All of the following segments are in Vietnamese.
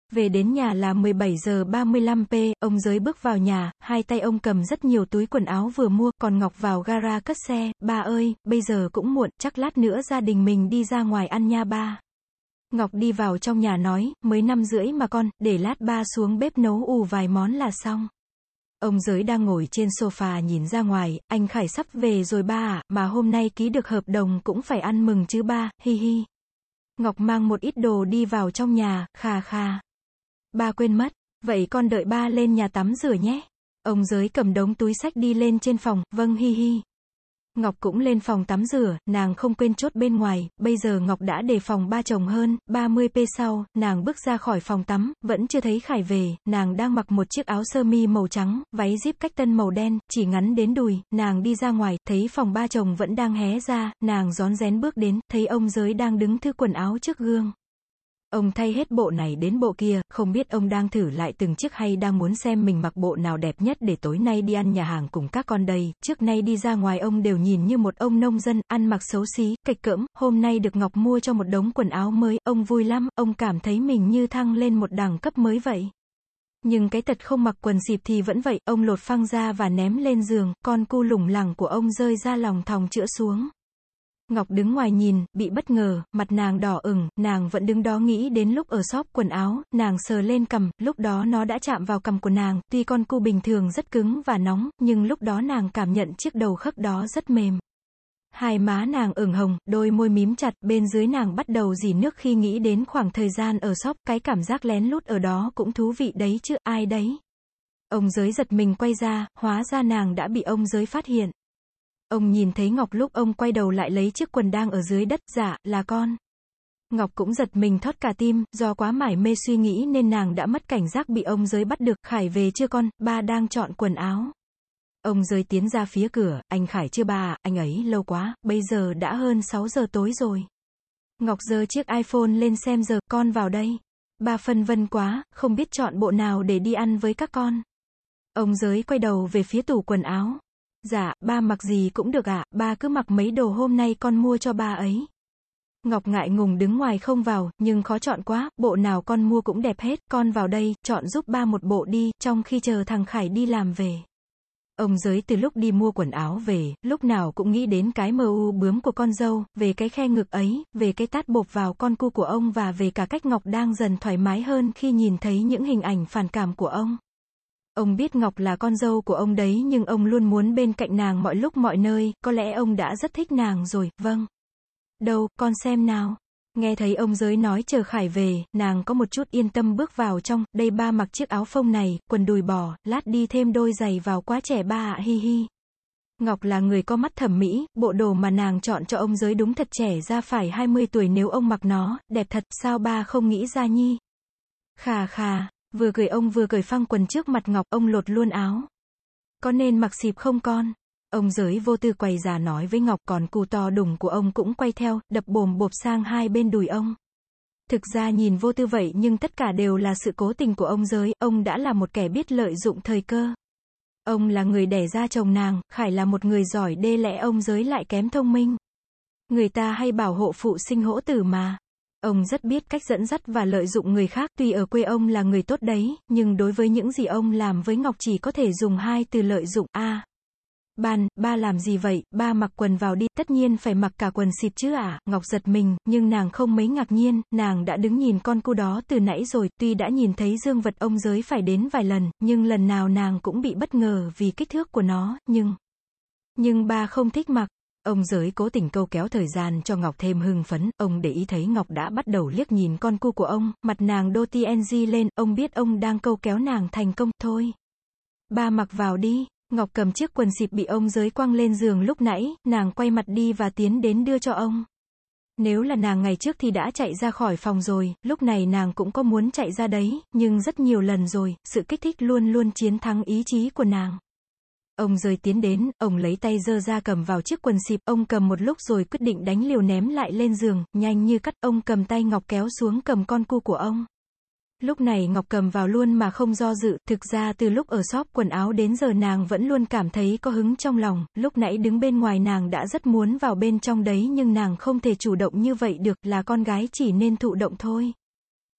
Về đến nhà là 17 giờ 35 p, ông Giới bước vào nhà, hai tay ông cầm rất nhiều túi quần áo vừa mua, còn Ngọc vào gara cất xe, ba ơi, bây giờ cũng muộn, chắc lát nữa gia đình mình đi ra ngoài ăn nha ba. Ngọc đi vào trong nhà nói, mới 5 rưỡi mà con, để lát ba xuống bếp nấu vài món là xong. Ông Giới đang ngồi trên sofa nhìn ra ngoài, anh Khải sắp về rồi ba ạ, mà hôm nay ký được hợp đồng cũng phải ăn mừng chứ ba, hi hi. Ngọc mang một ít đồ đi vào trong nhà, khà khà. Ba quên mất, vậy con đợi ba lên nhà tắm rửa nhé. Ông Giới cầm đống túi xách đi lên trên phòng, vâng hi hi. Ngọc cũng lên phòng tắm rửa, nàng không quên chốt bên ngoài, bây giờ Ngọc đã đề phòng ba chồng hơn, 30 p sau, nàng bước ra khỏi phòng tắm, vẫn chưa thấy Khải về, nàng đang mặc một chiếc áo sơ mi màu trắng, váy zip cách tân màu đen, chỉ ngắn đến đùi, nàng đi ra ngoài, thấy phòng ba chồng vẫn đang hé ra, nàng rón rén bước đến, thấy ông Giới đang đứng thử quần áo trước gương. Ông thay hết bộ này đến bộ kia, không biết ông đang thử lại từng chiếc hay đang muốn xem mình mặc bộ nào đẹp nhất để tối nay đi ăn nhà hàng cùng các con đây. Trước nay đi ra ngoài ông đều nhìn như một ông nông dân, ăn mặc xấu xí, kịch cỡm, hôm nay được Ngọc mua cho một đống quần áo mới, ông vui lắm, ông cảm thấy mình như thăng lên một đẳng cấp mới vậy. Nhưng cái tật không mặc quần xịp thì vẫn vậy, ông lột phăng ra và ném lên giường, con cu lủng lẳng của ông rơi ra lòng thòng chữa xuống. Ngọc đứng ngoài nhìn, bị bất ngờ, mặt nàng đỏ ửng, nàng vẫn đứng đó nghĩ đến lúc ở shop quần áo, nàng sờ lên cằm, lúc đó nó đã chạm vào cằm của nàng, tuy con cu bình thường rất cứng và nóng, nhưng lúc đó nàng cảm nhận chiếc đầu khấc đó rất mềm. Hai má nàng ửng hồng, đôi môi mím chặt, bên dưới nàng bắt đầu rỉ nước khi nghĩ đến khoảng thời gian ở shop, cái cảm giác lén lút ở đó cũng thú vị đấy chứ, ai đấy. Ông Giới giật mình quay ra, hóa ra nàng đã bị ông Giới phát hiện. Ông nhìn thấy Ngọc lúc ông quay đầu lại lấy chiếc quần đang ở dưới đất, dạ, là con. Ngọc cũng giật mình thót cả tim, do quá mải mê suy nghĩ nên nàng đã mất cảnh giác bị ông Giới bắt được. Khải về chưa con, ba đang chọn quần áo. Ông Giới tiến ra phía cửa, anh Khải chưa ba à, anh ấy lâu quá, bây giờ đã hơn 6 giờ tối rồi. Ngọc giơ chiếc iPhone lên xem giờ, con vào đây. Ba phân vân quá, không biết chọn bộ nào để đi ăn với các con. Ông Giới quay đầu về phía tủ quần áo. Dạ, ba mặc gì cũng được ạ, ba cứ mặc mấy đồ hôm nay con mua cho ba ấy. Ngọc ngại ngùng đứng ngoài không vào, nhưng khó chọn quá, bộ nào con mua cũng đẹp hết, con vào đây, chọn giúp ba một bộ đi, trong khi chờ thằng Khải đi làm về. Ông Giới từ lúc đi mua quần áo về, lúc nào cũng nghĩ đến cái bướm của con dâu, về cái khe ngực ấy, về cái tát bộp vào con cu của ông và về cả cách Ngọc đang dần thoải mái hơn khi nhìn thấy những hình ảnh phản cảm của ông. Ông biết Ngọc là con dâu của ông đấy nhưng ông luôn muốn bên cạnh nàng mọi lúc mọi nơi, có lẽ ông đã rất thích nàng rồi, vâng. Đâu, con xem nào. Nghe thấy ông Giới nói chờ Khải về, nàng có một chút yên tâm bước vào trong, đây ba mặc chiếc áo phông này, quần đùi bò, lát đi thêm đôi giày vào quá trẻ ba ạ hi hi. Ngọc là người có mắt thẩm mỹ, bộ đồ mà nàng chọn cho ông Giới đúng thật trẻ ra phải 20 tuổi nếu ông mặc nó, đẹp thật, sao ba không nghĩ ra nhi. Khà khà. Vừa cười ông vừa cởi phăng quần trước mặt Ngọc, ông lột luôn áo. Có nên mặc xịp không con? Ông Giới vô tư quay ra nói với Ngọc, còn cu to đùng của ông cũng quay theo, đập bồm bộp sang hai bên đùi ông. Thực ra nhìn vô tư vậy nhưng tất cả đều là sự cố tình của ông Giới, ông đã là một kẻ biết lợi dụng thời cơ. Ông là người đẻ ra chồng nàng, Khải là một người giỏi đê lẽ ông Giới lại kém thông minh. Người ta hay bảo hộ phụ sinh hỗ tử mà. Ông rất biết cách dẫn dắt và lợi dụng người khác, tuy ở quê ông là người tốt đấy, nhưng đối với những gì ông làm với Ngọc chỉ có thể dùng hai từ lợi dụng. Ba làm gì vậy, ba mặc quần vào đi, tất nhiên phải mặc cả quần xịp chứ ạ. Ngọc giật mình, nhưng nàng không mấy ngạc nhiên, nàng đã đứng nhìn con cu đó từ nãy rồi, tuy đã nhìn thấy dương vật ông Giới phải đến vài lần, nhưng lần nào nàng cũng bị bất ngờ vì kích thước của nó, nhưng ba không thích mặc. Ông Giới cố tình câu kéo thời gian cho Ngọc thêm hưng phấn, ông để ý thấy Ngọc đã bắt đầu liếc nhìn con cu của ông, mặt nàng đô TNG lên, ông biết ông đang câu kéo nàng thành công, thôi. Ba mặc vào đi. Ngọc cầm chiếc quần xịp bị ông Giới quăng lên giường lúc nãy, nàng quay mặt đi và tiến đến đưa cho ông. Nếu là nàng ngày trước thì đã chạy ra khỏi phòng rồi, lúc này nàng cũng có muốn chạy ra đấy, nhưng rất nhiều lần rồi, sự kích thích luôn luôn chiến thắng ý chí của nàng. Ông Giới tiến đến, ông lấy tay giơ ra cầm vào chiếc quần xịp, ông cầm một lúc rồi quyết định đánh liều ném lại lên giường, nhanh như cắt, ông cầm tay Ngọc kéo xuống cầm con cu của ông. Lúc này Ngọc cầm vào luôn mà không do dự, thực ra từ lúc ở shop quần áo đến giờ nàng vẫn luôn cảm thấy có hứng trong lòng, lúc nãy đứng bên ngoài nàng đã rất muốn vào bên trong đấy nhưng nàng không thể chủ động như vậy được, là con gái chỉ nên thụ động thôi.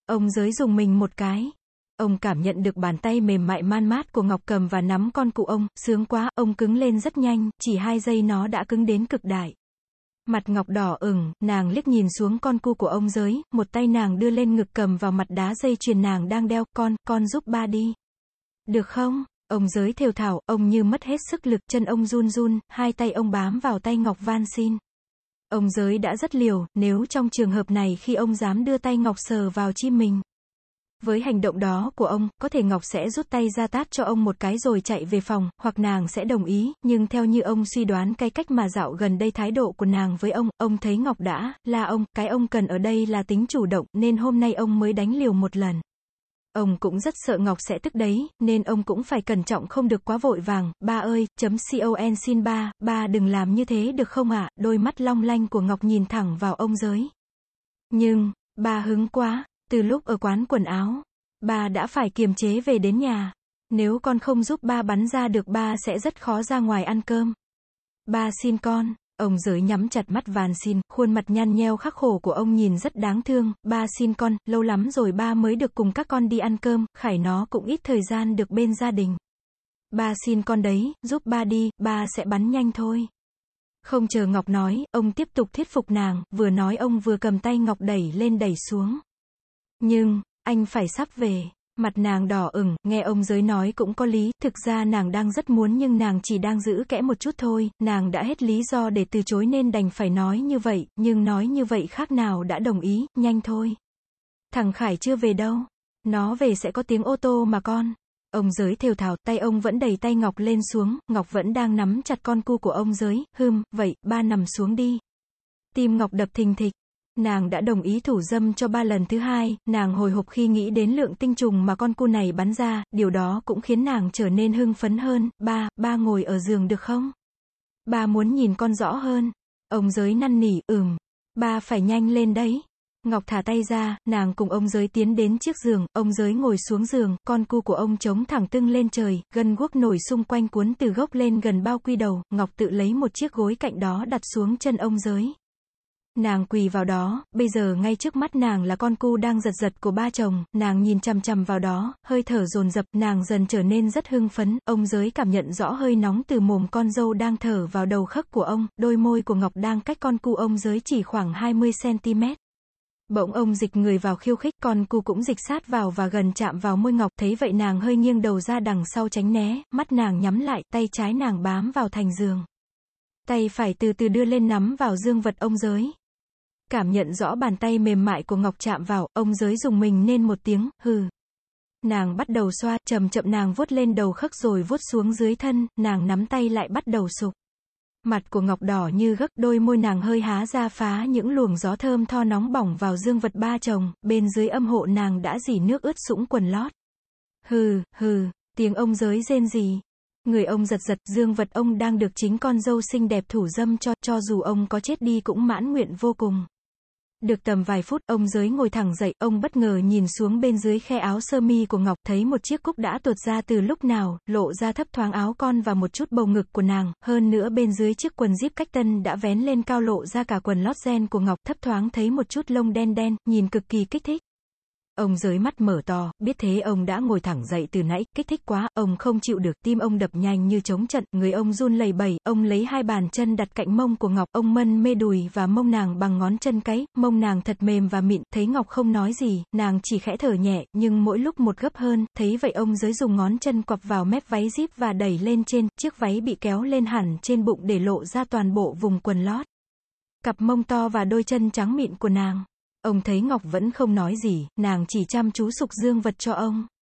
Ông Giới dùng mình một cái. Ông cảm nhận được bàn tay mềm mại man mát của Ngọc cầm và nắm con cụ ông, sướng quá, ông cứng lên rất nhanh, chỉ 2 giây nó đã cứng đến cực đại. Mặt Ngọc đỏ ửng, nàng liếc nhìn xuống con cu của ông Giới, một tay nàng đưa lên ngực cầm vào mặt đá dây chuyền nàng đang đeo, con giúp ba đi. Được không? Ông Giới thều thào, ông như mất hết sức lực, chân ông run run, 2 tay ông bám vào tay Ngọc van xin. Ông Giới đã rất liều, nếu trong trường hợp này khi ông dám đưa tay Ngọc sờ vào chim mình. Với hành động đó của ông, có thể Ngọc sẽ rút tay ra tát cho ông một cái rồi chạy về phòng, hoặc nàng sẽ đồng ý, nhưng theo như ông suy đoán cái cách mà dạo gần đây thái độ của nàng với ông thấy Ngọc đã là cái ông cần ở đây là tính chủ động, nên hôm nay ông mới đánh liều một lần. Ông cũng rất sợ Ngọc sẽ tức đấy, nên ông cũng phải cẩn trọng không được quá vội vàng. Ba ơi, con xin ba đừng làm như thế được không ạ? Đôi mắt long lanh của Ngọc nhìn thẳng vào ông Giới. Nhưng, ba hứng quá. Từ lúc ở quán quần áo, ba đã phải kiềm chế về đến nhà. Nếu con không giúp ba bắn ra được ba sẽ rất khó ra ngoài ăn cơm. Ba xin con. Ông Giới nhắm chặt mắt van xin, khuôn mặt nhăn nheo khắc khổ của ông nhìn rất đáng thương. Ba xin con, lâu lắm rồi ba mới được cùng các con đi ăn cơm, Khải nó cũng ít thời gian được bên gia đình. Ba xin con đấy, giúp ba đi, ba sẽ bắn nhanh thôi. Không chờ Ngọc nói, ông tiếp tục thuyết phục nàng, vừa nói ông vừa cầm tay Ngọc đẩy lên đẩy xuống. Nhưng, anh phải sắp về. Mặt nàng đỏ ửng, nghe ông Giới nói cũng có lý, thực ra nàng đang rất muốn nhưng nàng chỉ đang giữ kẽ một chút thôi, nàng đã hết lý do để từ chối nên đành phải nói như vậy, nhưng nói như vậy khác nào đã đồng ý, nhanh thôi. Thằng Khải chưa về đâu. Nó về sẽ có tiếng ô tô mà con. Ông Giới thều thào, tay ông vẫn đẩy tay Ngọc lên xuống, Ngọc vẫn đang nắm chặt con cu của ông Giới, vậy, ba nằm xuống đi. Tim Ngọc đập thình thịch. Nàng đã đồng ý thủ dâm cho ba lần thứ hai, nàng hồi hộp khi nghĩ đến lượng tinh trùng mà con cu này bắn ra, điều đó cũng khiến nàng trở nên hưng phấn hơn. Ba ngồi ở giường được không? Ba muốn nhìn con rõ hơn. Ông Giới năn nỉ, ba phải nhanh lên đấy. Ngọc thả tay ra, nàng cùng ông Giới tiến đến chiếc giường, ông Giới ngồi xuống giường, con cu của ông chống thẳng tưng lên trời, gân guốc nổi xung quanh cuốn từ gốc lên gần bao quy đầu, Ngọc tự lấy một chiếc gối cạnh đó đặt xuống chân ông Giới. Nàng quỳ vào đó, bây giờ ngay trước mắt nàng là con cu đang giật giật của ba chồng, nàng nhìn chằm chằm vào đó, hơi thở dồn dập, nàng dần trở nên rất hưng phấn, ông Giới cảm nhận rõ hơi nóng từ mồm con dâu đang thở vào đầu khấc của ông, đôi môi của Ngọc đang cách con cu ông Giới chỉ khoảng 20 cm. Bỗng ông dịch người vào khiêu khích, con cu cũng dịch sát vào và gần chạm vào môi Ngọc, thấy vậy nàng hơi nghiêng đầu ra đằng sau tránh né, mắt nàng nhắm lại, tay trái nàng bám vào thành giường. Tay phải từ từ đưa lên nắm vào dương vật ông Giới. Cảm nhận rõ bàn tay mềm mại của Ngọc chạm vào, ông Giới rùng mình nên một tiếng, hừ. Nàng bắt đầu xoa, chậm chậm nàng vuốt lên đầu khấc rồi vuốt xuống dưới thân, nàng nắm tay lại bắt đầu sục. Mặt của Ngọc đỏ như gấc, đôi môi nàng hơi há ra phá những luồng gió thơm tho nóng bỏng vào dương vật ba chồng, bên dưới âm hộ nàng đã rỉ nước ướt sũng quần lót. Hừ, tiếng ông Giới rên rỉ. Người ông giật giật, dương vật ông đang được chính con dâu xinh đẹp thủ dâm cho dù ông có chết đi cũng mãn nguyện vô cùng. Được tầm vài phút, ông Giới ngồi thẳng dậy, ông bất ngờ nhìn xuống bên dưới khe áo sơ mi của Ngọc, thấy một chiếc cúc đã tuột ra từ lúc nào, lộ ra thấp thoáng áo con và một chút bầu ngực của nàng, hơn nữa bên dưới chiếc quần zip cách tân đã vén lên cao lộ ra cả quần lót ren của Ngọc, thấp thoáng thấy một chút lông đen đen, nhìn cực kỳ kích thích. Ông Giới mắt mở to, biết thế ông đã ngồi thẳng dậy từ nãy, kích thích quá, ông không chịu được, tim ông đập nhanh như trống trận, người ông run lẩy bẩy, ông lấy 2 bàn chân đặt cạnh mông của Ngọc, ông mân mê đùi và mông nàng bằng ngón chân cái, mông nàng thật mềm và mịn, thấy Ngọc không nói gì, nàng chỉ khẽ thở nhẹ, nhưng mỗi lúc một gấp hơn, thấy vậy ông Giới dùng ngón chân quặp vào mép váy zip và đẩy lên trên, chiếc váy bị kéo lên hẳn trên bụng để lộ ra toàn bộ vùng quần lót. Cặp mông to và đôi chân trắng mịn của nàng. Ông thấy Ngọc vẫn không nói gì, nàng chỉ chăm chú sục dương vật cho ông.